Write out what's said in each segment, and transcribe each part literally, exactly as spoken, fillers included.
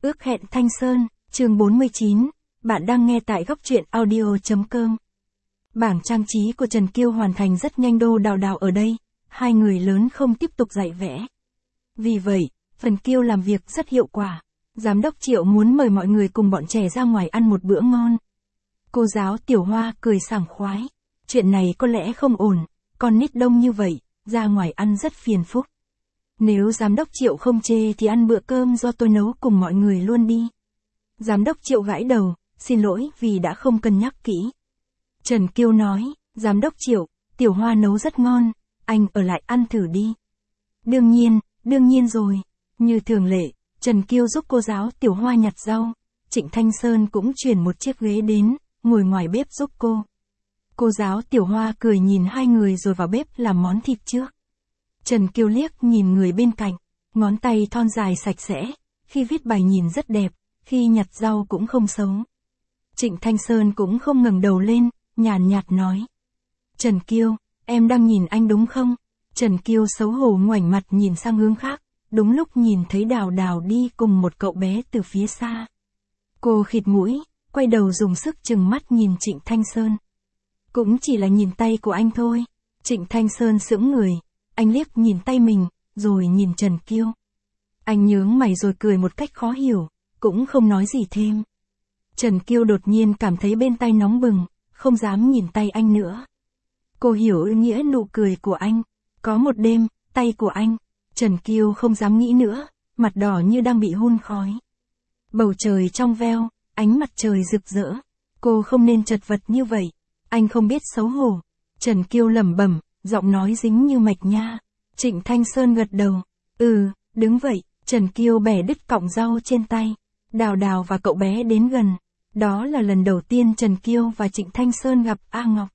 Ước hẹn Thanh Sơn, chương bốn mươi chín, bạn đang nghe tại góc truyện audio chấm com. Bảng trang trí của Trần Kiêu hoàn thành rất nhanh, Đô Đào Đào ở đây, hai người lớn không tiếp tục dạy vẽ. Vì vậy, phần Kiêu làm việc rất hiệu quả. Giám đốc Triệu muốn mời mọi người cùng bọn trẻ ra ngoài ăn một bữa ngon. Cô giáo Tiểu Hoa cười sảng khoái. Chuyện này có lẽ không ổn, con nít đông như vậy, ra ngoài ăn rất phiền phức. Nếu giám đốc Triệu không chê thì ăn bữa cơm do tôi nấu cùng mọi người luôn đi. Giám đốc Triệu gãi đầu, xin lỗi vì đã không cân nhắc kỹ. Trần Kiêu nói, giám đốc Triệu, Tiểu Hoa nấu rất ngon, anh ở lại ăn thử đi. Đương nhiên, đương nhiên rồi. Như thường lệ, Trần Kiêu giúp cô giáo Tiểu Hoa nhặt rau. Trịnh Thanh Sơn cũng chuyển một chiếc ghế đến, ngồi ngoài bếp giúp cô. Cô giáo Tiểu Hoa cười nhìn hai người rồi vào bếp làm món thịt trước. Trần Kiêu liếc nhìn người bên cạnh, ngón tay thon dài sạch sẽ, khi viết bài nhìn rất đẹp, khi nhặt rau cũng không xấu. Trịnh Thanh Sơn cũng không ngẩng đầu lên, nhàn nhạt nói. Trần Kiêu, em đang nhìn anh đúng không? Trần Kiêu xấu hổ ngoảnh mặt nhìn sang hướng khác, đúng lúc nhìn thấy Đào Đào đi cùng một cậu bé từ phía xa. Cô khịt mũi, quay đầu dùng sức trừng mắt nhìn Trịnh Thanh Sơn. Cũng chỉ là nhìn tay của anh thôi. Trịnh Thanh Sơn sững người, anh liếc nhìn tay mình, rồi nhìn Trần Kiêu. Anh nhướng mày rồi cười một cách khó hiểu, cũng không nói gì thêm. Trần Kiêu đột nhiên cảm thấy bên tay nóng bừng, không dám nhìn tay anh nữa. Cô hiểu ý nghĩa nụ cười của anh. Có một đêm, tay của anh. Trần Kiêu không dám nghĩ nữa, mặt đỏ như đang bị hun khói. Bầu trời trong veo, ánh mặt trời rực rỡ. Cô không nên chật vật như vậy. Anh không biết xấu hổ. Trần Kiêu lẩm bẩm, giọng nói dính như mạch nha. Trịnh Thanh Sơn gật đầu. Ừ, đứng vậy. Trần Kiêu bẻ đứt cọng rau trên tay. Đào Đào và cậu bé đến gần. Đó là lần đầu tiên Trần Kiêu và Trịnh Thanh Sơn gặp A Ngọc.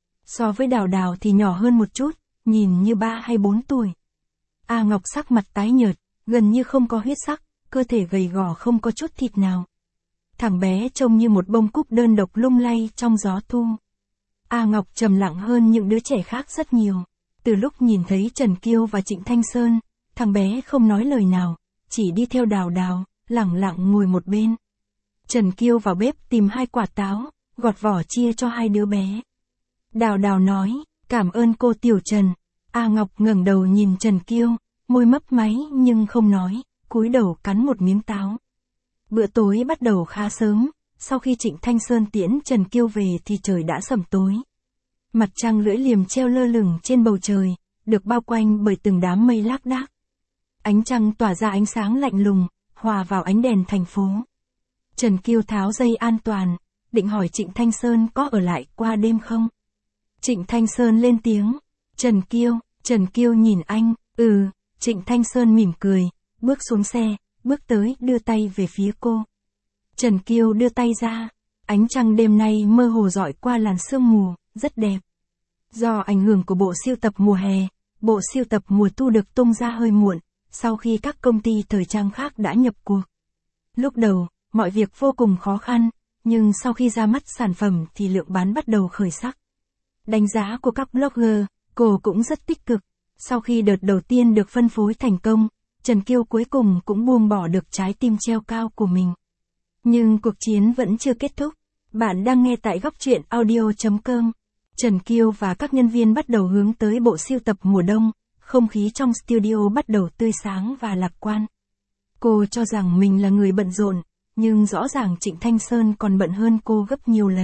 So với Đào Đào thì nhỏ hơn một chút, nhìn như ba hay bốn tuổi. A Ngọc sắc mặt tái nhợt, gần như không có huyết sắc, cơ thể gầy gò không có chút thịt nào. Thằng bé trông như một bông cúc đơn độc lung lay trong gió thu. A Ngọc trầm lặng hơn những đứa trẻ khác rất nhiều. Từ lúc nhìn thấy Trần Kiêu và Trịnh Thanh Sơn, thằng bé không nói lời nào, chỉ đi theo Đào Đào, lẳng lặng ngồi một bên. Trần Kiêu vào bếp tìm hai quả táo, gọt vỏ chia cho hai đứa bé. Đào Đào nói, cảm ơn cô Tiểu Trần. A Ngọc ngẩng đầu nhìn Trần Kiêu, môi mấp máy nhưng không nói, cúi đầu cắn một miếng táo. Bữa tối bắt đầu khá sớm, sau khi Trịnh Thanh Sơn tiễn Trần Kiêu về thì trời đã sẩm tối. Mặt trăng lưỡi liềm treo lơ lửng trên bầu trời, được bao quanh bởi từng đám mây lác đác. Ánh trăng tỏa ra ánh sáng lạnh lùng, hòa vào ánh đèn thành phố. Trần Kiêu tháo dây an toàn, định hỏi Trịnh Thanh Sơn có ở lại qua đêm không? Trịnh Thanh Sơn lên tiếng. Trần Kiêu, Trần Kiêu nhìn anh, ừ, Trịnh Thanh Sơn mỉm cười, bước xuống xe, bước tới đưa tay về phía cô. Trần Kiêu đưa tay ra, ánh trăng đêm nay mơ hồ rọi qua làn sương mù, rất đẹp. Do ảnh hưởng của bộ sưu tập mùa hè, bộ sưu tập mùa thu được tung ra hơi muộn, sau khi các công ty thời trang khác đã nhập cuộc. Lúc đầu, mọi việc vô cùng khó khăn, nhưng sau khi ra mắt sản phẩm thì lượng bán bắt đầu khởi sắc. Đánh giá của các blogger, cô cũng rất tích cực. Sau khi đợt đầu tiên được phân phối thành công, Trần Kiêu cuối cùng cũng buông bỏ được trái tim treo cao của mình. Nhưng cuộc chiến vẫn chưa kết thúc. Bạn đang nghe tại góc truyện audio chấm com. Trần Kiêu và các nhân viên bắt đầu hướng tới bộ sưu tập mùa đông, không khí trong studio bắt đầu tươi sáng và lạc quan. Cô cho rằng mình là người bận rộn, nhưng rõ ràng Trịnh Thanh Sơn còn bận hơn cô gấp nhiều lần.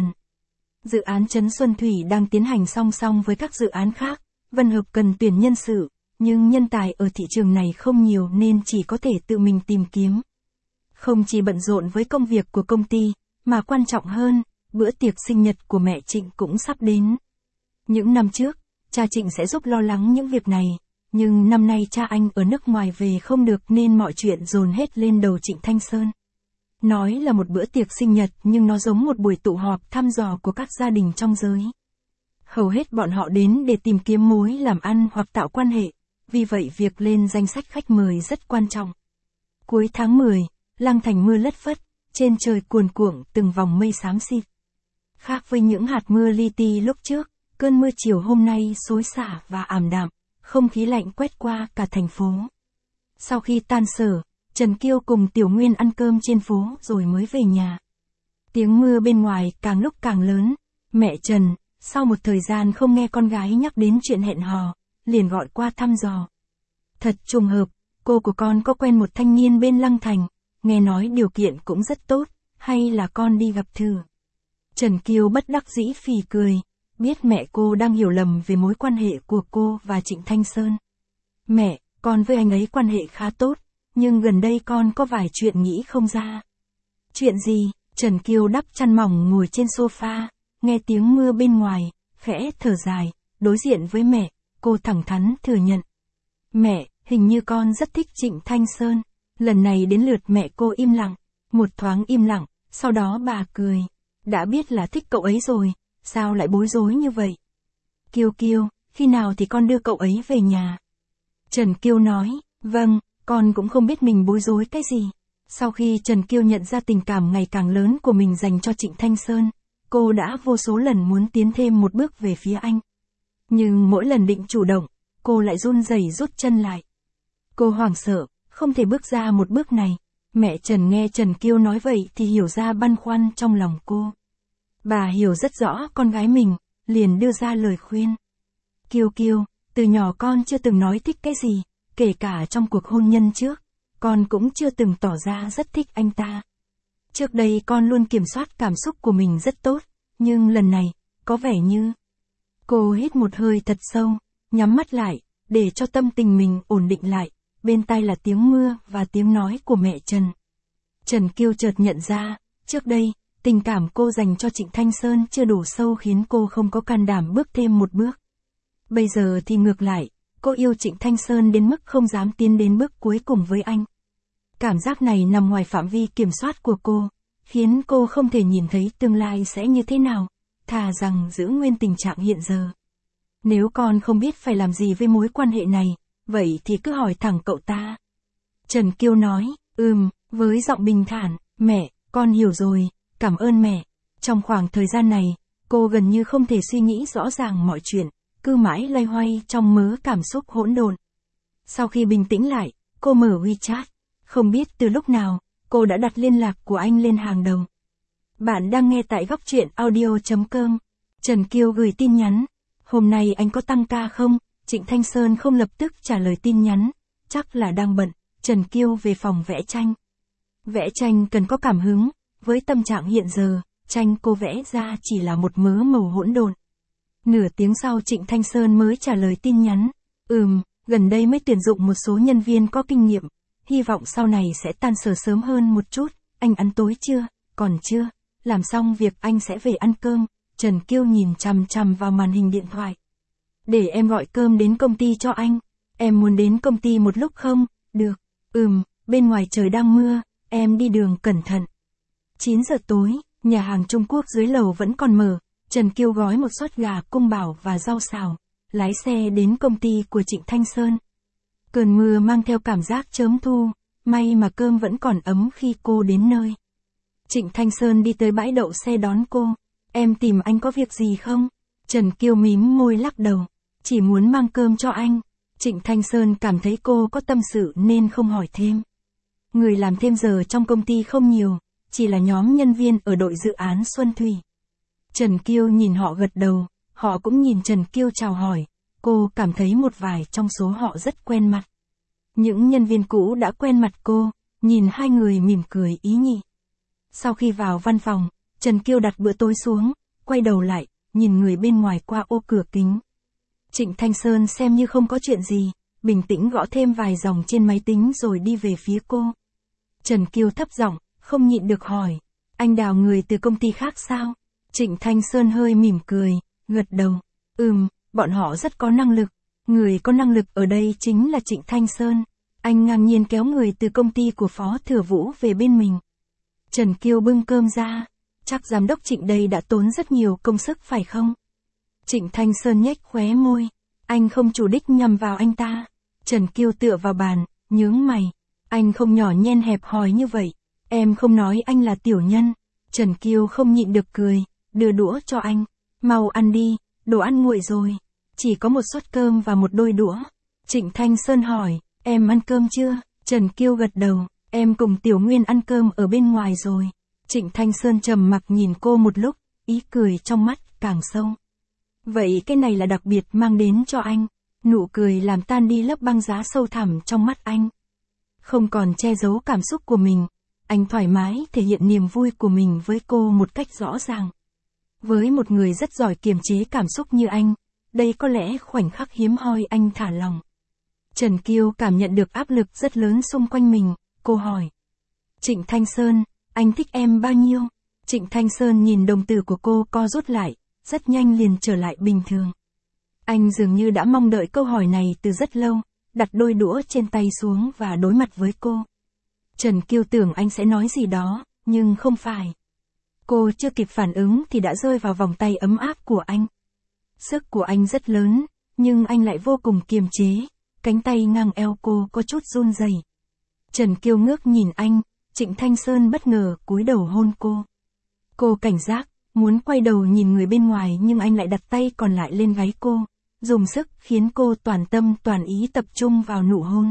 Dự án Trấn Xuân Thủy đang tiến hành song song với các dự án khác, Vân Hợp cần tuyển nhân sự, nhưng nhân tài ở thị trường này không nhiều nên chỉ có thể tự mình tìm kiếm. Không chỉ bận rộn với công việc của công ty, mà quan trọng hơn, bữa tiệc sinh nhật của mẹ Trịnh cũng sắp đến. Những năm trước, cha Trịnh sẽ giúp lo lắng những việc này, nhưng năm nay cha anh ở nước ngoài về không được nên mọi chuyện dồn hết lên đầu Trịnh Thanh Sơn. Nói là một bữa tiệc sinh nhật nhưng nó giống một buổi tụ họp thăm dò của các gia đình trong giới. Hầu hết bọn họ đến để tìm kiếm mối làm ăn hoặc tạo quan hệ, vì vậy việc lên danh sách khách mời rất quan trọng. Cuối tháng mười, Lăng Thành mưa lất phất, trên trời cuồn cuộn từng vòng mây xám xịt. Khác với những hạt mưa li ti lúc trước, cơn mưa chiều hôm nay xối xả và ảm đạm, không khí lạnh quét qua cả thành phố. Sau khi tan sở, Trần Kiêu cùng Tiểu Nguyên ăn cơm trên phố rồi mới về nhà. Tiếng mưa bên ngoài càng lúc càng lớn, mẹ Trần, sau một thời gian không nghe con gái nhắc đến chuyện hẹn hò, liền gọi qua thăm dò. Thật trùng hợp, cô của con có quen một thanh niên bên Lăng Thành, nghe nói điều kiện cũng rất tốt, hay là con đi gặp thử. Trần Kiêu bất đắc dĩ phì cười, biết mẹ cô đang hiểu lầm về mối quan hệ của cô và Trịnh Thanh Sơn. Mẹ, con với anh ấy quan hệ khá tốt, nhưng gần đây con có vài chuyện nghĩ không ra. Chuyện gì? Trần Kiêu đắp chăn mỏng ngồi trên sofa, nghe tiếng mưa bên ngoài, khẽ thở dài, đối diện với mẹ, cô thẳng thắn thừa nhận. Mẹ, hình như con rất thích Trịnh Thanh Sơn. Lần này đến lượt mẹ cô im lặng, một thoáng im lặng, sau đó bà cười. Đã biết là thích cậu ấy rồi, sao lại bối rối như vậy? Kiêu Kiêu, khi nào thì con đưa cậu ấy về nhà? Trần Kiêu nói, vâng, con cũng không biết mình bối rối cái gì. Sau khi Trần Kiêu nhận ra tình cảm ngày càng lớn của mình dành cho Trịnh Thanh Sơn, cô đã vô số lần muốn tiến thêm một bước về phía anh. Nhưng mỗi lần định chủ động, cô lại run rẩy rút chân lại. Cô hoảng sợ, không thể bước ra một bước này. Mẹ Trần nghe Trần Kiêu nói vậy thì hiểu ra băn khoăn trong lòng cô. Bà hiểu rất rõ con gái mình, liền đưa ra lời khuyên. Kiêu Kiêu, từ nhỏ con chưa từng nói thích cái gì, kể cả trong cuộc hôn nhân trước, con cũng chưa từng tỏ ra rất thích anh ta. Trước đây con luôn kiểm soát cảm xúc của mình rất tốt, nhưng lần này, có vẻ như... Cô hít một hơi thật sâu, nhắm mắt lại, để cho tâm tình mình ổn định lại, bên tai là tiếng mưa và tiếng nói của mẹ Trần. Trần Kiêu chợt nhận ra, trước đây, tình cảm cô dành cho Trịnh Thanh Sơn chưa đủ sâu khiến cô không có can đảm bước thêm một bước. Bây giờ thì ngược lại, cô yêu Trịnh Thanh Sơn đến mức không dám tiến đến bước cuối cùng với anh. Cảm giác này nằm ngoài phạm vi kiểm soát của cô, khiến cô không thể nhìn thấy tương lai sẽ như thế nào, thà rằng giữ nguyên tình trạng hiện giờ. Nếu con không biết phải làm gì với mối quan hệ này, vậy thì cứ hỏi thẳng cậu ta. Trần Kiêu nói, ừm, với giọng bình thản, mẹ, con hiểu rồi, cảm ơn mẹ. Trong khoảng thời gian này, cô gần như không thể suy nghĩ rõ ràng mọi chuyện, cứ mãi loay hoay trong mớ cảm xúc hỗn độn. Sau khi bình tĩnh lại, cô mở WeChat, không biết từ lúc nào, cô đã đặt liên lạc của anh lên hàng đầu. Bạn đang nghe tại góc truyện audio chấm com. Trần Kiêu gửi tin nhắn, hôm nay anh có tăng ca không? Trịnh Thanh Sơn không lập tức trả lời tin nhắn, chắc là đang bận. Trần Kiêu về phòng vẽ tranh. Vẽ tranh cần có cảm hứng, với tâm trạng hiện giờ, tranh cô vẽ ra chỉ là một mớ màu hỗn độn. Nửa tiếng sau Trịnh Thanh Sơn mới trả lời tin nhắn, ừm, gần đây mới tuyển dụng một số nhân viên có kinh nghiệm, hy vọng sau này sẽ tan sở sớm hơn một chút. Anh ăn tối chưa? Còn chưa, làm xong việc anh sẽ về ăn cơm. Trần Kiêu nhìn chằm chằm vào màn hình điện thoại. Để em gọi cơm đến công ty cho anh. Em muốn đến công ty một lúc không? Được. Ừm, bên ngoài trời đang mưa, em đi đường cẩn thận. chín giờ tối, nhà hàng Trung Quốc dưới lầu vẫn còn mở. Trần Kiêu gói một suất gà cung bảo và rau xào, lái xe đến công ty của Trịnh Thanh Sơn. Cơn mưa mang theo cảm giác chớm thu, may mà cơm vẫn còn ấm khi cô đến nơi. Trịnh Thanh Sơn đi tới bãi đậu xe đón cô. Em tìm anh có việc gì không? Trần Kiêu mím môi lắc đầu, chỉ muốn mang cơm cho anh. Trịnh Thanh Sơn cảm thấy cô có tâm sự nên không hỏi thêm. Người làm thêm giờ trong công ty không nhiều, chỉ là nhóm nhân viên ở đội dự án Xuân Thủy. Trần Kiêu nhìn họ gật đầu, họ cũng nhìn Trần Kiêu chào hỏi, cô cảm thấy một vài trong số họ rất quen mặt. Những nhân viên cũ đã quen mặt cô, nhìn hai người mỉm cười ý nhị. Sau khi vào văn phòng, Trần Kiêu đặt bữa tối xuống, quay đầu lại, nhìn người bên ngoài qua ô cửa kính. Trịnh Thanh Sơn xem như không có chuyện gì, bình tĩnh gõ thêm vài dòng trên máy tính rồi đi về phía cô. Trần Kiêu thấp giọng, không nhịn được hỏi, anh đào người từ công ty khác sao? Trịnh Thanh Sơn hơi mỉm cười, gật đầu, ừm, bọn họ rất có năng lực, người có năng lực ở đây chính là Trịnh Thanh Sơn. Anh ngang nhiên kéo người từ công ty của Phó Thừa Vũ về bên mình. Trần Kiêu bưng cơm ra, chắc giám đốc Trịnh đây đã tốn rất nhiều công sức phải không? Trịnh Thanh Sơn nhếch khóe môi, anh không chủ đích nhằm vào anh ta. Trần Kiêu tựa vào bàn, nhướng mày, anh không nhỏ nhen hẹp hòi như vậy, em không nói anh là tiểu nhân. Trần Kiêu không nhịn được cười, đưa đũa cho anh, mau ăn đi, đồ ăn nguội rồi, chỉ có một suất cơm và một đôi đũa. Trịnh Thanh Sơn hỏi, em ăn cơm chưa? Trần Kiêu gật đầu, Em cùng Tiểu Nguyên ăn cơm ở bên ngoài rồi. Trịnh Thanh Sơn trầm mặc nhìn cô một lúc, ý cười trong mắt càng sâu. Vậy cái này là đặc biệt mang đến cho anh. Nụ cười làm tan đi lớp băng giá sâu thẳm trong mắt anh. Không còn che giấu cảm xúc của mình, anh thoải mái thể hiện niềm vui của mình với cô một cách rõ ràng. Với một người rất giỏi kiềm chế cảm xúc như anh, đây có lẽ khoảnh khắc hiếm hoi anh thả lòng. Trần Kiêu cảm nhận được áp lực rất lớn xung quanh mình, cô hỏi. Trịnh Thanh Sơn, anh thích em bao nhiêu? Trịnh Thanh Sơn nhìn đồng tử của cô co rút lại, rất nhanh liền trở lại bình thường. Anh dường như đã mong đợi câu hỏi này từ rất lâu, đặt đôi đũa trên tay xuống và đối mặt với cô. Trần Kiêu tưởng anh sẽ nói gì đó, nhưng không phải. Cô chưa kịp phản ứng thì đã rơi vào vòng tay ấm áp của anh. Sức của anh rất lớn, nhưng anh lại vô cùng kiềm chế, cánh tay ngang eo cô có chút run rẩy. Trần Kiêu ngước nhìn anh, Trịnh Thanh Sơn bất ngờ cúi đầu hôn cô. Cô cảnh giác, muốn quay đầu nhìn người bên ngoài nhưng anh lại đặt tay còn lại lên gáy cô, dùng sức khiến cô toàn tâm toàn ý tập trung vào nụ hôn.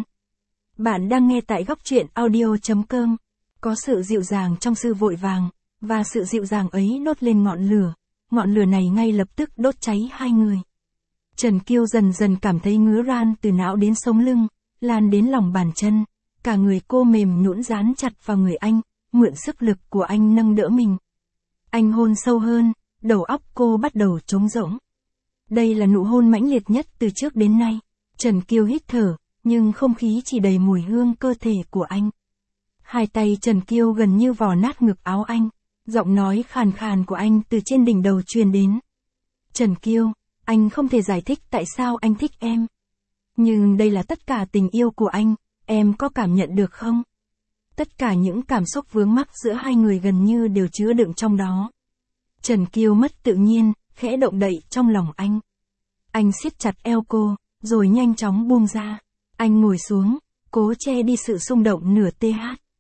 Bạn đang nghe tại góc truyện audio chấm com. Có sự dịu dàng trong sự vội vàng, và sự dịu dàng ấy đốt lên ngọn lửa. Ngọn lửa này ngay lập tức đốt cháy hai người. Trần Kiêu dần dần cảm thấy ngứa ran từ não đến sống lưng, lan đến lòng bàn chân. Cả người cô mềm nhũn dán chặt vào người anh, mượn sức lực của anh nâng đỡ mình. Anh hôn sâu hơn, đầu óc cô bắt đầu trống rỗng. Đây là nụ hôn mãnh liệt nhất từ trước đến nay. Trần Kiêu hít thở, nhưng không khí chỉ đầy mùi hương cơ thể của anh. Hai tay Trần Kiêu gần như vò nát ngực áo anh. Giọng nói khàn khàn của anh từ trên đỉnh đầu truyền đến. Trần Kiêu, anh không thể giải thích tại sao anh thích em. Nhưng đây là tất cả tình yêu của anh, em có cảm nhận được không? Tất cả những cảm xúc vướng mắc giữa hai người gần như đều chứa đựng trong đó. Trần Kiêu mất tự nhiên, khẽ động đậy trong lòng anh. Anh siết chặt eo cô, rồi nhanh chóng buông ra. Anh ngồi xuống, cố che đi sự xung động nửa th.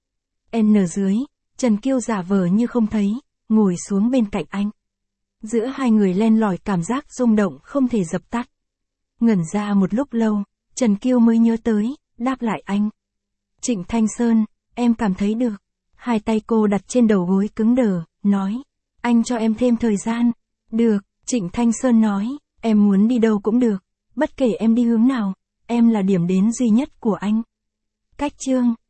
N dưới, Trần Kiêu giả vờ như không thấy, ngồi xuống bên cạnh anh. Giữa hai người len lỏi cảm giác rung động không thể dập tắt. Ngẩn ra một lúc lâu, Trần Kiêu mới nhớ tới, đáp lại anh. Trịnh Thanh Sơn, em cảm thấy được. Hai tay cô đặt trên đầu gối cứng đờ, nói. Anh cho em thêm thời gian. Được, Trịnh Thanh Sơn nói, em muốn đi đâu cũng được. Bất kể em đi hướng nào, em là điểm đến duy nhất của anh. Cách chương